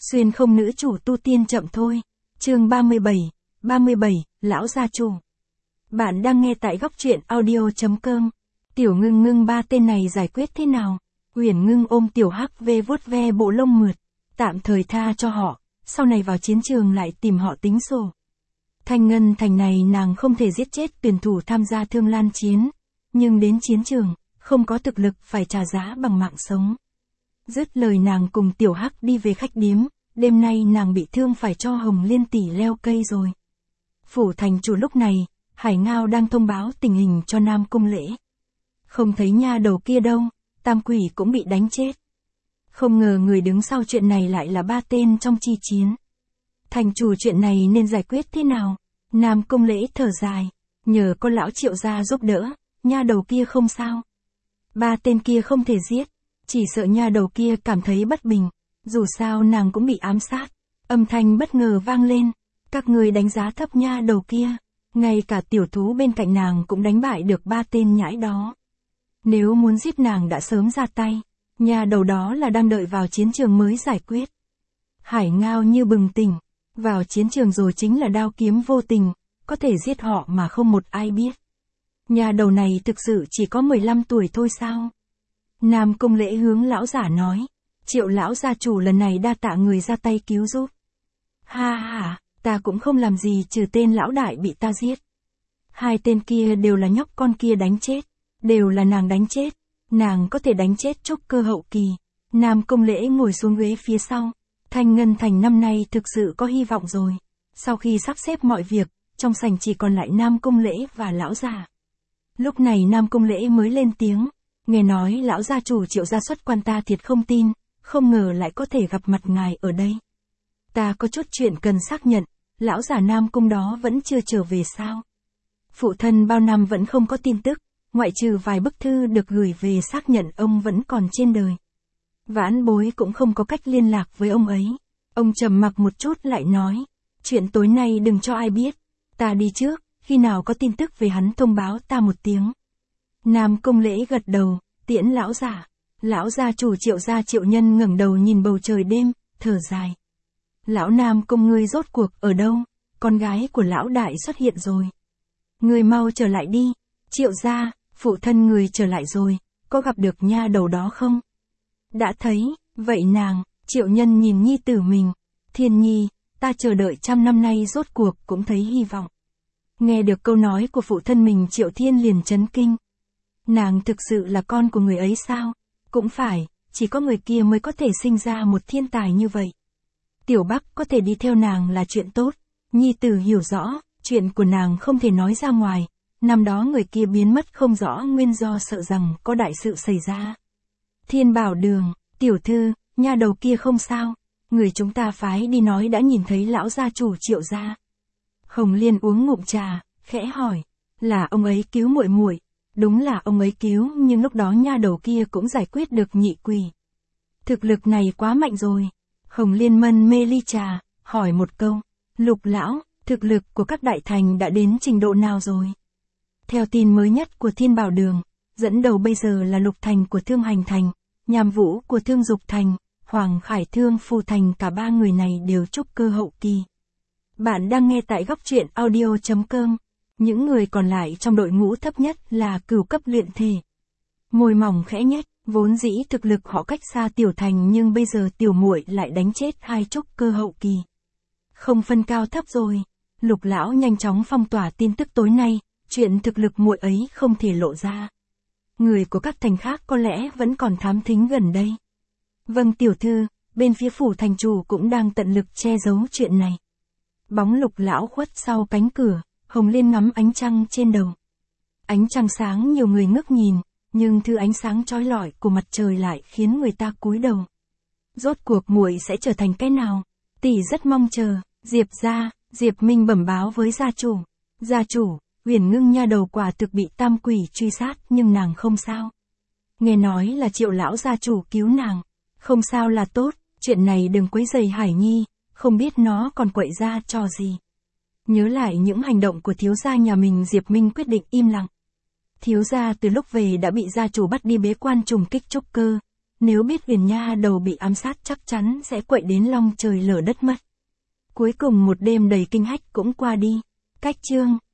Xuyên không nữ chủ tu tiên chậm thôi. Chương 37, lão gia chủ. Bạn đang nghe tại góc truyện audio.com. Tiểu Ngưng Ngưng ba tên này giải quyết thế nào? Uyển Ngưng ôm Tiểu Hắc về vuốt ve bộ lông mượt, tạm thời tha cho họ, sau này vào chiến trường lại tìm họ tính sổ. Thanh Ngân Thành này nàng không thể giết chết tuyển thủ tham gia Thương Lan chiến, nhưng đến chiến trường, không có thực lực phải trả giá bằng mạng sống. Dứt lời nàng cùng Tiểu Hắc đi về khách điếm, đêm nay nàng bị thương phải cho Hồng Liên tỷ leo cây rồi. Phủ thành chủ lúc này, Hải Ngao đang thông báo tình hình cho Nam Cung Lễ. Không thấy nha đầu kia đâu, Tam Quỷ cũng bị đánh chết. Không ngờ người đứng sau chuyện này lại là ba tên trong chi chiến. Thành chủ chuyện này nên giải quyết thế nào? Nam Cung Lễ thở dài, nhờ có lão Triệu gia giúp đỡ, nha đầu kia không sao. Ba tên kia không thể giết, chỉ sợ nha đầu kia cảm thấy bất bình, dù sao nàng cũng bị ám sát. Âm thanh bất ngờ vang lên, các người đánh giá thấp nha đầu kia, ngay cả tiểu thú bên cạnh nàng cũng đánh bại được ba tên nhãi đó. Nếu muốn giết nàng đã sớm ra tay, nha đầu đó là đang đợi vào chiến trường mới giải quyết. Hải Ngao như bừng tỉnh, vào chiến trường rồi chính là đao kiếm vô tình, có thể giết họ mà không một ai biết. Nha đầu này thực sự chỉ có 15 tuổi thôi sao? Nam Cung Lễ hướng lão giả nói, Triệu lão gia chủ lần này đa tạ người ra tay cứu giúp. Ha ha, ta cũng không làm gì trừ tên lão đại bị ta giết. Hai tên kia đều là nhóc con kia đánh chết, đều là nàng đánh chết, nàng có thể đánh chết trúc cơ hậu kỳ. Nam Cung Lễ ngồi xuống ghế phía sau, Thanh Ngân Thành năm nay thực sự có hy vọng rồi. Sau khi sắp xếp mọi việc, trong sảnh chỉ còn lại Nam Cung Lễ và lão già. Lúc này Nam Cung Lễ mới lên tiếng, nghe nói lão gia chủ Triệu gia xuất quan ta thiệt không tin, không ngờ lại có thể gặp mặt ngài ở đây. Ta có chút chuyện cần xác nhận, lão già Nam Cung đó vẫn chưa trở về sao? Phụ thân bao năm vẫn không có tin tức, ngoại trừ vài bức thư được gửi về xác nhận ông vẫn còn trên đời. Vãn bối cũng không có cách liên lạc với ông ấy. Ông trầm mặc một chút lại nói, chuyện tối nay đừng cho ai biết, ta đi trước, khi nào có tin tức về hắn thông báo ta một tiếng. Nam Cung Lễ gật đầu, tiễn lão giả. Lão gia chủ Triệu gia Triệu Nhân ngẩng đầu nhìn bầu trời đêm, thở dài. Lão Nam Cung ngươi rốt cuộc ở đâu? Con gái của lão đại xuất hiện rồi. Ngươi mau trở lại đi. Triệu gia, phụ thân người trở lại rồi, có gặp được nha đầu đó không? Đã thấy, vậy nàng, Triệu Nhân nhìn nhi tử mình. Thiên nhi, ta chờ đợi trăm năm nay rốt cuộc cũng thấy hy vọng. Nghe được câu nói của phụ thân mình Triệu Thiên liền chấn kinh. Nàng thực sự là con của người ấy sao? Cũng phải, chỉ có người kia mới có thể sinh ra một thiên tài như vậy. Tiểu Bắc có thể đi theo nàng là chuyện tốt. Nhi tử hiểu rõ, chuyện của nàng không thể nói ra ngoài. Năm đó người kia biến mất không rõ nguyên do sợ rằng có đại sự xảy ra. Thiên Bảo Đường, tiểu thư, nha đầu kia không sao. Người chúng ta phái đi nói đã nhìn thấy lão gia chủ Triệu gia. Hồng Liên uống ngụm trà, khẽ hỏi, là ông ấy cứu muội muội? Đúng là ông ấy cứu, nhưng lúc đó nha đầu kia cũng giải quyết được nhị quỷ. Thực lực này quá mạnh rồi. Hồng Liên mân mê ly trà, hỏi một câu, Lục lão, thực lực của các đại thành đã đến trình độ nào rồi? Theo tin mới nhất của Thiên Bảo Đường, dẫn đầu bây giờ là Lục Thành của Thương Hành Thành, Nham Vũ của Thương Dục Thành, Hoàng Khải Thương Phù Thành, cả ba người này đều trúc cơ hậu kỳ. Bạn đang nghe tại góc truyện audio.com. Những người còn lại trong đội ngũ thấp nhất là cửu cấp luyện thể. Môi mỏng khẽ nhếch, vốn dĩ thực lực họ cách xa Tiểu Thành nhưng bây giờ tiểu muội lại đánh chết hai trúc cơ hậu kỳ. Không phân cao thấp rồi. Lục lão nhanh chóng phong tỏa tin tức tối nay, chuyện thực lực muội ấy không thể lộ ra. Người của các thành khác có lẽ vẫn còn thám thính gần đây. Vâng tiểu thư, bên phía phủ thành chủ cũng đang tận lực che giấu chuyện này. Bóng Lục lão khuất sau cánh cửa. Hồng Liên ngắm ánh trăng trên đầu. Ánh trăng sáng nhiều người ngước nhìn, nhưng thứ ánh sáng chói lọi của mặt trời lại khiến người ta cúi đầu. Rốt cuộc muội sẽ trở thành cái nào? Tỷ rất mong chờ. Diệp gia, Diệp Minh bẩm báo với gia chủ. Gia chủ, Uyển Ngưng nha đầu quả thực bị tam quỷ truy sát nhưng nàng không sao. Nghe nói là Triệu lão gia chủ cứu nàng. Không sao là tốt, chuyện này đừng quấy rầy Hải Nhi, không biết nó còn quậy ra trò gì. Nhớ lại những hành động của thiếu gia nhà mình, Diệp Minh quyết định im lặng. Thiếu gia từ lúc về đã bị gia chủ bắt đi bế quan trùng kích trúc cơ, nếu biết Viền Nha đầu bị ám sát chắc chắn sẽ quậy đến long trời lở đất mất. Cuối cùng một đêm đầy kinh hách cũng qua đi. Cách chương